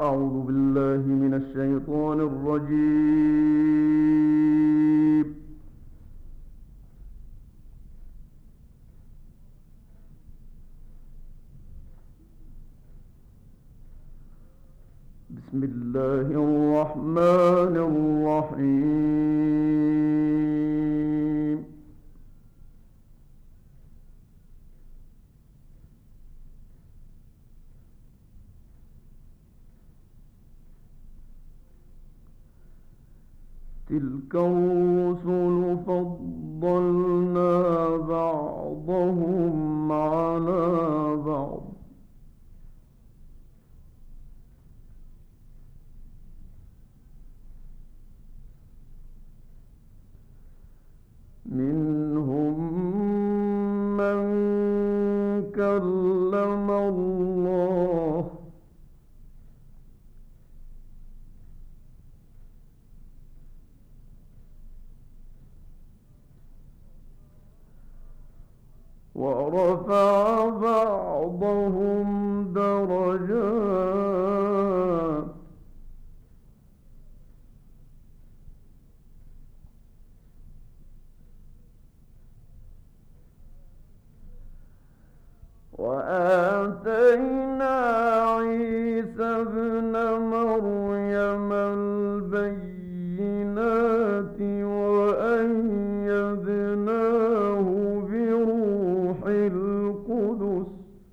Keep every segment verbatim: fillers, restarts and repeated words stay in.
أعوذ بالله من الشيطان الرجيم. بسم الله الرحمن الرحيم. تلك الرسل فضلنا بعضهم على بعض منهم من كلم الله ورفع بعضهم درجات وآتينا عيسى ابن مريم البينات وأيدناه بروح القدس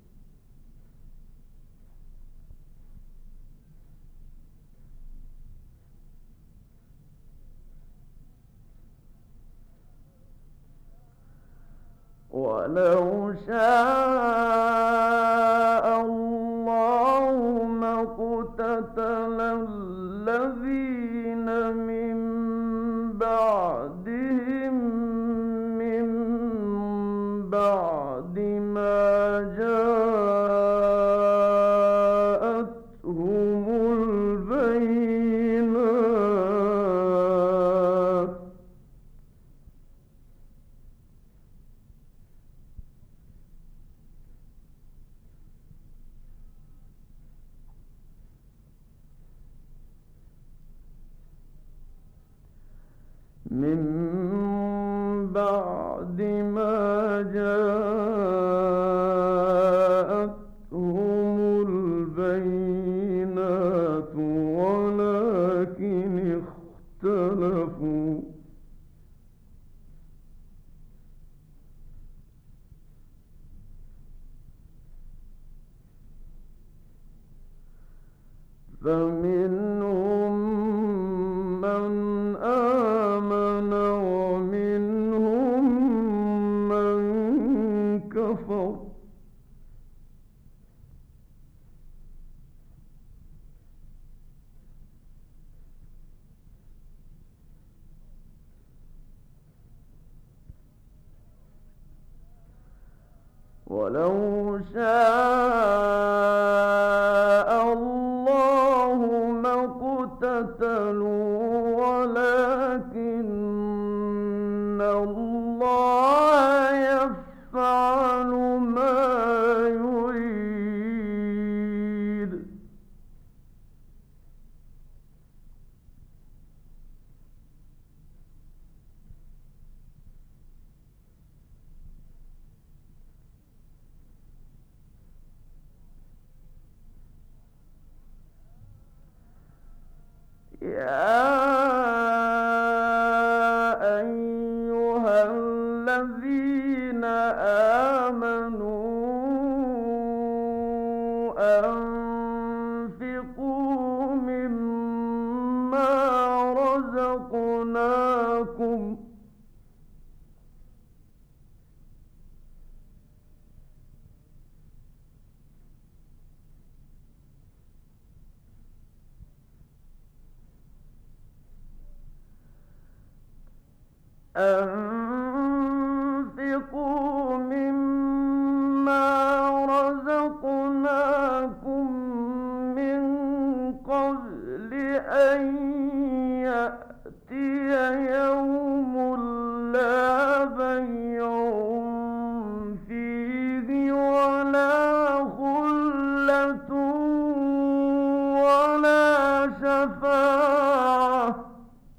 ولو شاء الله ما اقتتل الذين من بعدهم من بعد ما جاءتهم البينات من بعد ما جاءتهم البينات ولكن اختلفوا فمنهم من آمن ومنهم من كفر ولو شاء الله ما اقتتلوا ولكن الله يفعل ما يريد يا أيها الذين آمنوا أنفقوا مما رزقناكم أنفقوا مما رزقناكم من قبل أن يأتي يوم لا بيع فيه ولا خلة ولا شفاعة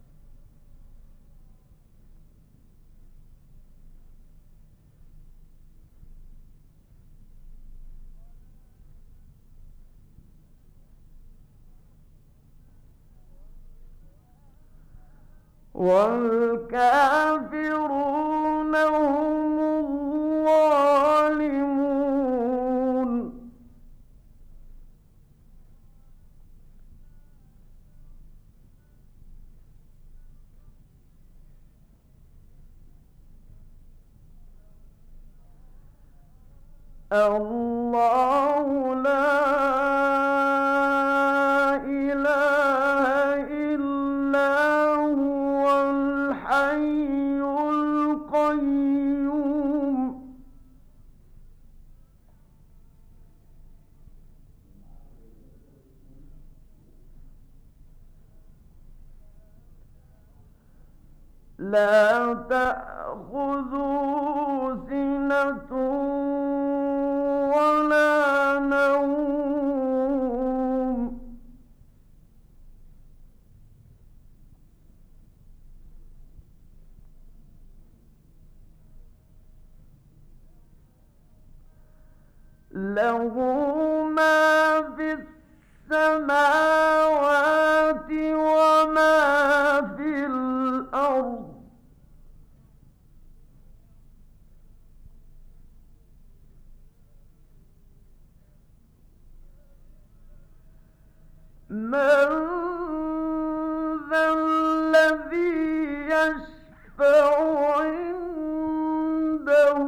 والكافرون هم الظالمون الله لا إله إلا هو الحي القيوم لا تأخذه سنة ولا نوم له ما في السماوات وما في الأرض من ذا الذي يشفع عنده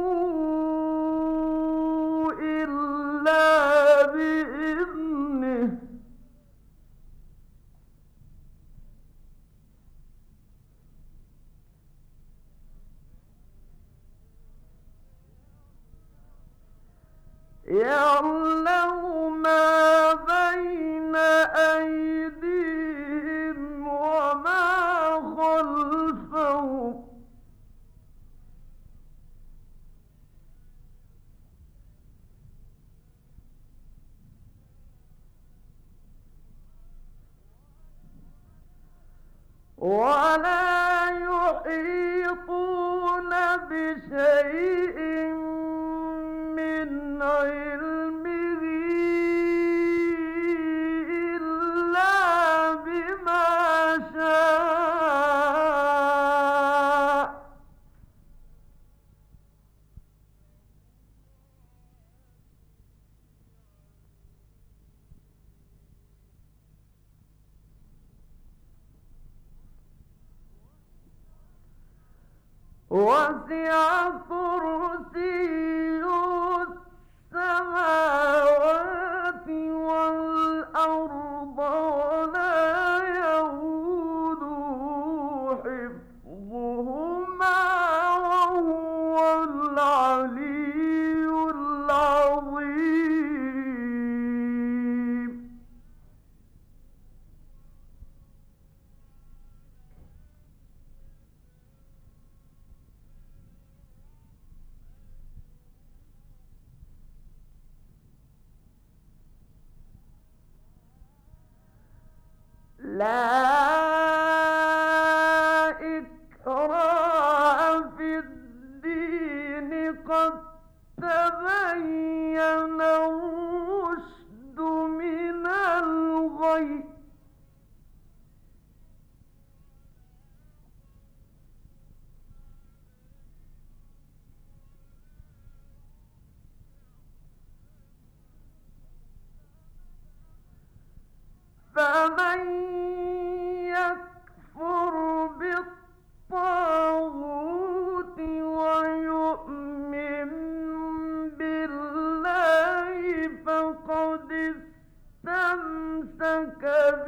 إلا بإذنه يعلم ما بين أيديهم وما خلفهم ولا يحيطون بشيء من علمه إلا بما شاء وسع كرسيه السماوات والأرض ولا يئوده حفظهما وهو العلي العظيم لا إكراه في الدين قد تبين الرشد من الغي فمن يكفر بالطاغوت ويؤمن بالله فقد استمسك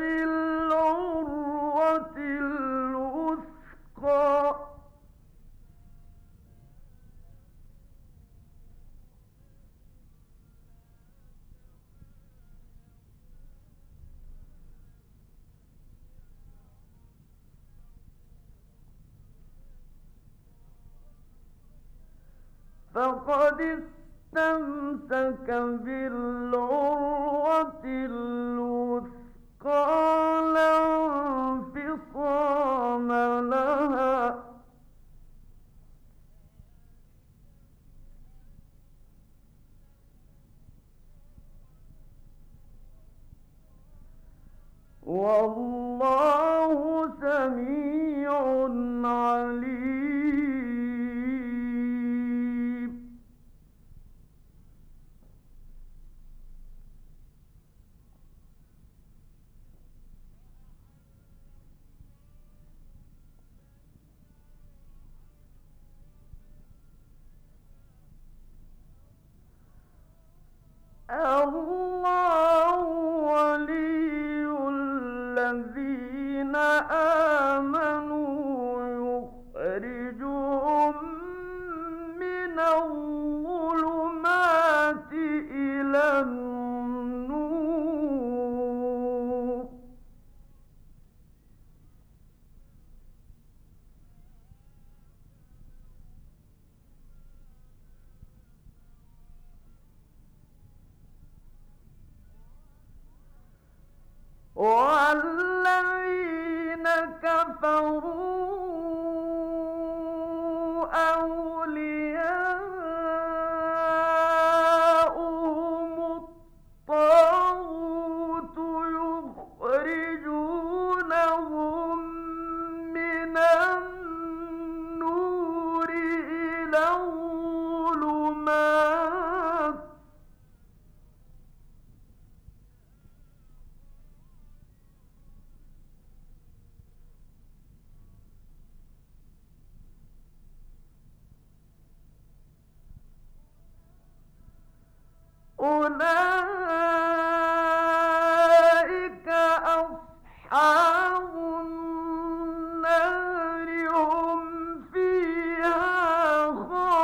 بالعروة الوثقى فقد استمسك بالعروة الوثقى والله سميع عليم. الله ولي الذين آمنوا يخرجهم من الظلمات إلى النور. والذين كفروا أولياؤهم الطاغوت يخرجونهم من النور إلى الظلمات. أولئك أصحاب النار هم فيها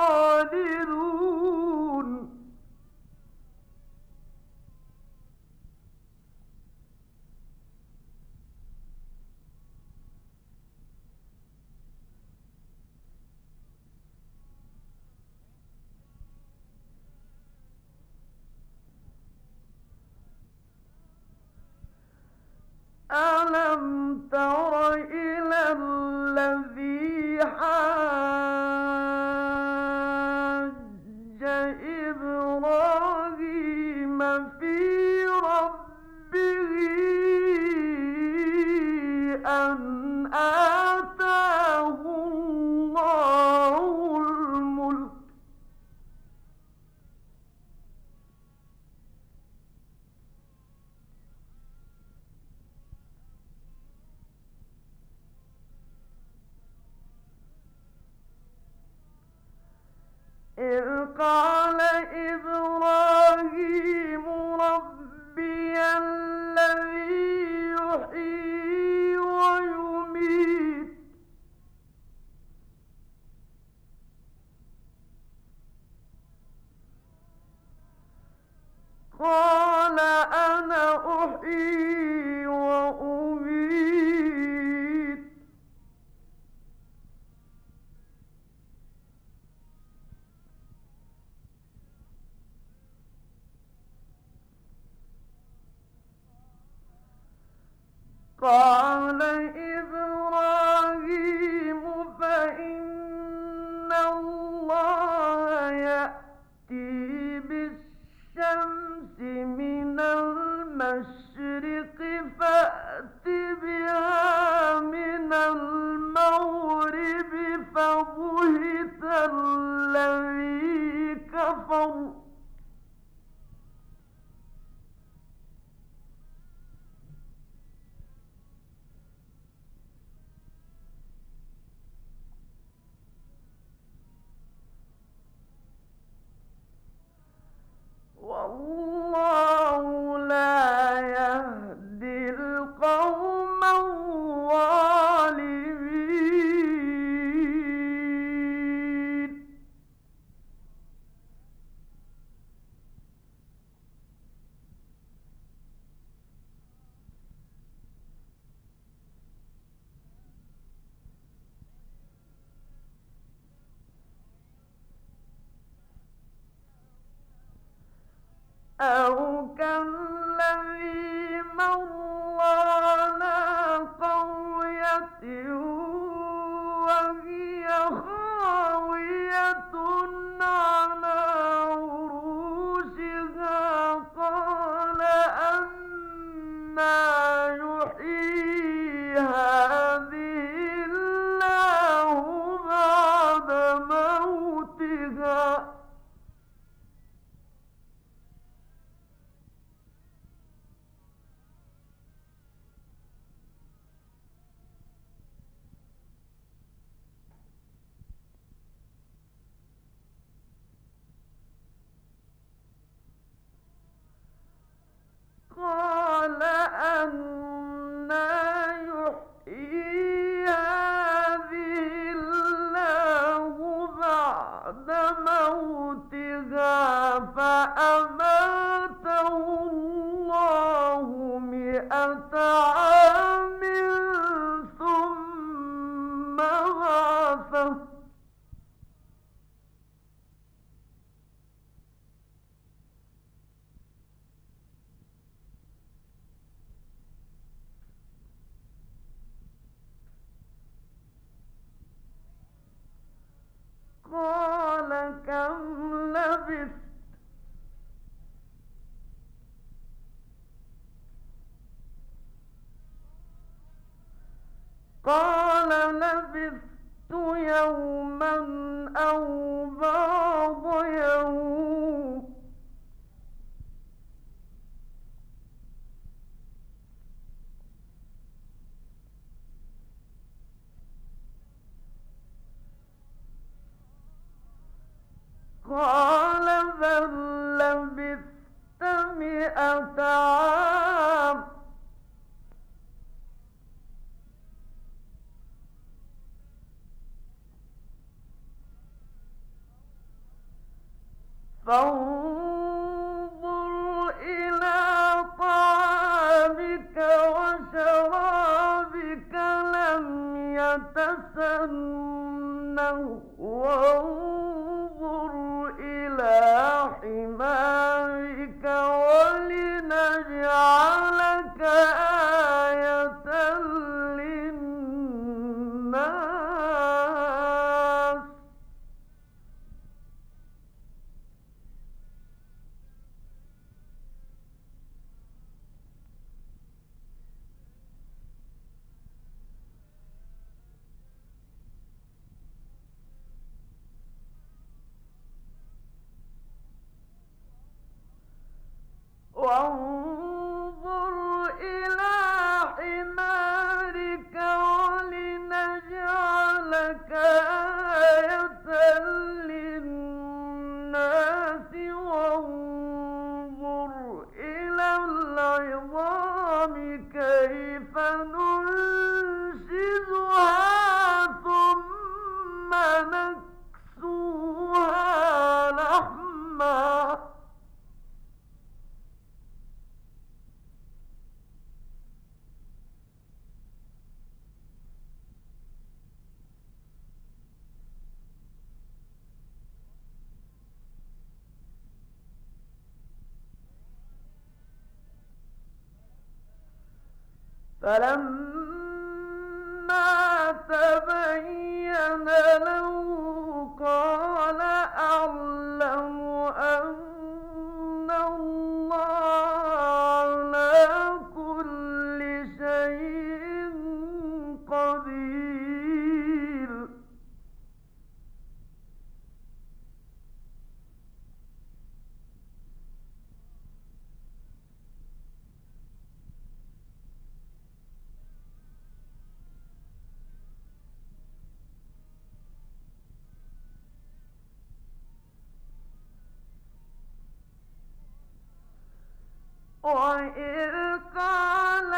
خالدون. ألم تر إلى الذي حاج إبراهيم في ربه أن آتاه الله الملك إذ قال إبراهيم ربي الذي يحيي ويميت قال أنا أحيي وأميت قال إبراهيم فإن الله يأتي بالشمس من المشرق فأت بها من المغرب فبهت الذي كفر والله لا يهدي القوم الظالمين. أو كالذي مر على قرية وهي خاوية على عروشها قال أنى يحيي لبثت يوما أو بعض يوم قال بل لبثت مئة عام فانظر إلى طعامك وشرابك لم يتسنه وانظر إلى حمارك ولنجعلك آية للناس وانظر إلى حمارك ولنجعلك آية للناس وانظر إلى العظام كيف ننشزها ثم نكسوها لحما فلما تبين له قال أعلم أن الله على كل شيء قدير وإذ قال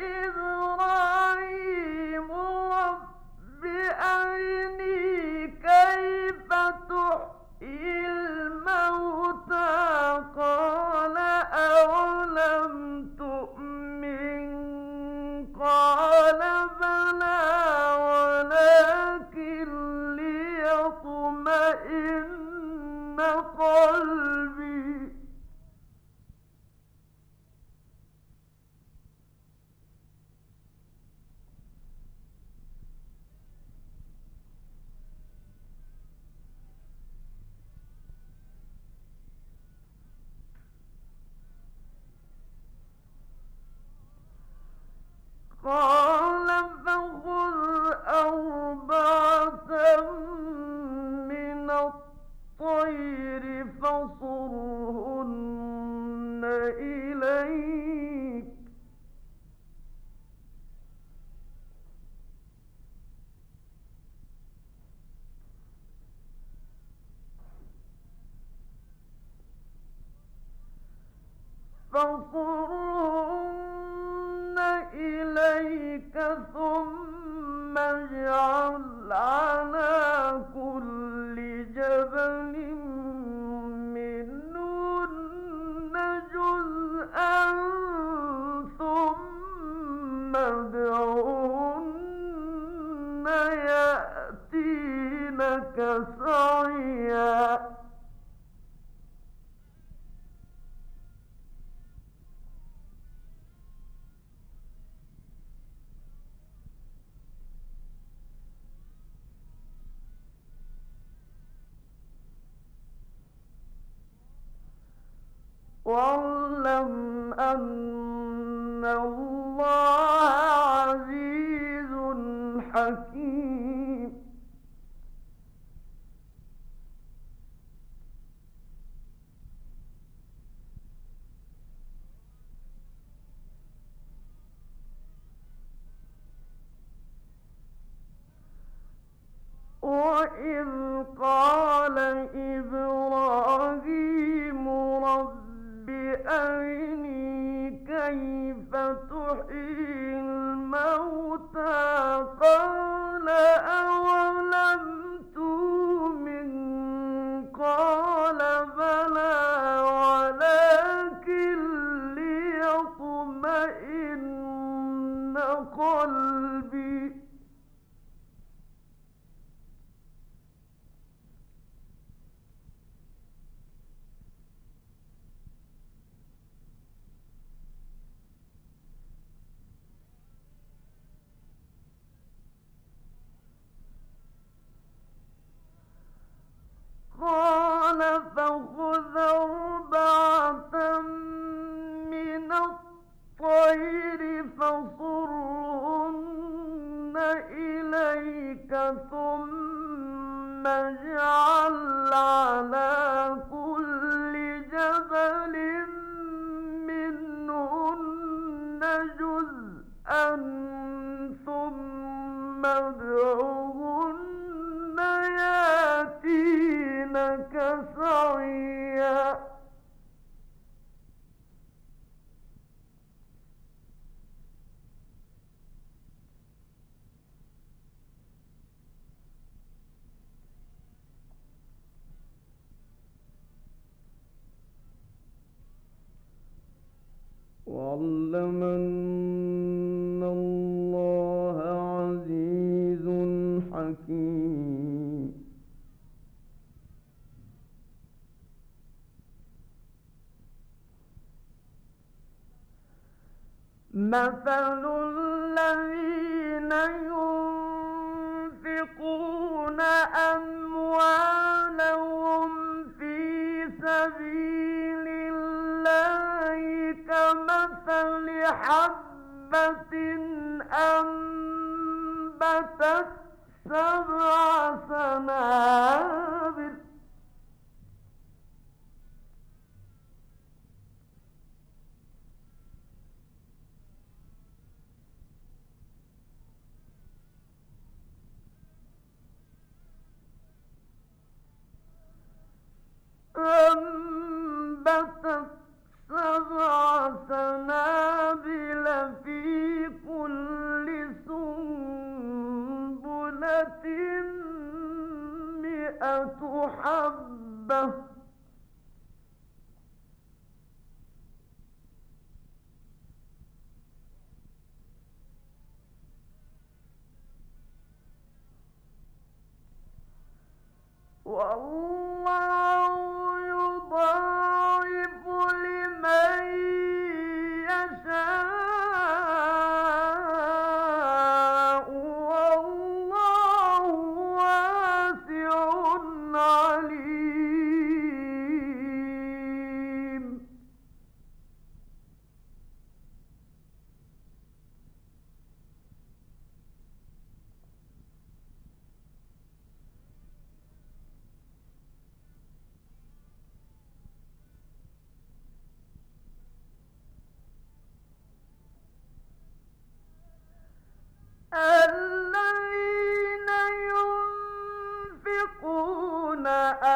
إبراهيم رب أرني كيف تحيي الموتى قال أولم تؤمن قال بلى ولكن ليطمئن قلبي قال فخذ أربعة من الطير فصرهن إليك فصرهن إليك ثم اجعل على كل جبل منهن جزءا ثم ادعهن يأتينك سعيا واعلم أن الله عزيز حكيم أرني كيف تحيي الموتى قال أولم تؤمن قال بلى ولكن ليطمئن قلبي قال فخذ أربعة من الطير فصرهن إليك ثم اجعل على كل جبل منهن جزءا ثم ادعهن ياتينك سعيا واعلم أن الله عزيز حكيم مثل الذين ينفقون أموالهم في سبيل الله كمثل حبة أنبتت سبع سنابل أنبتت سبع سنابل في كل سنبلة مئة حبة والله يضاعف لمن يشاء والله واسع عليم الذين ينفقون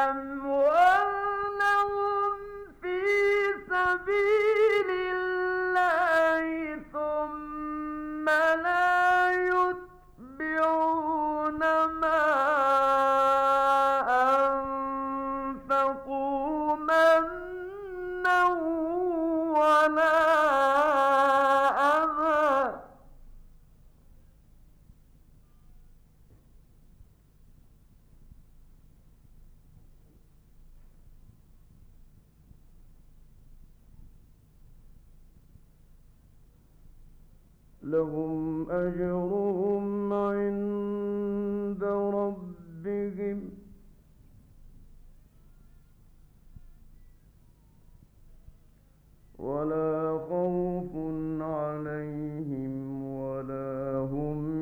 أموالهم في سبيل الله ثم لا يتبعون ما أنفقوا منا ولا أذى لهم أجرهم عند ربهم ولا خوف عليهم ولا هم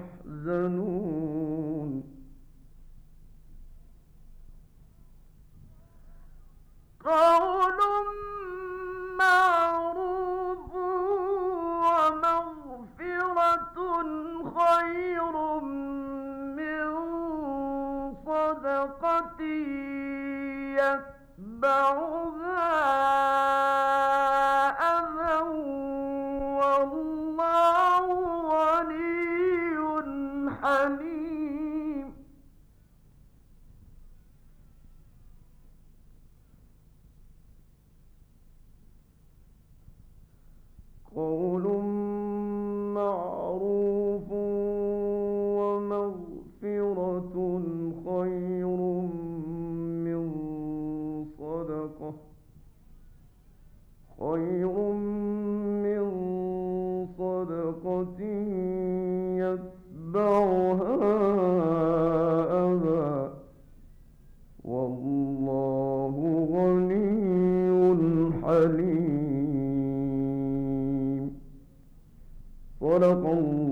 يحزنون قول معروف ومغفرة خير صدق الله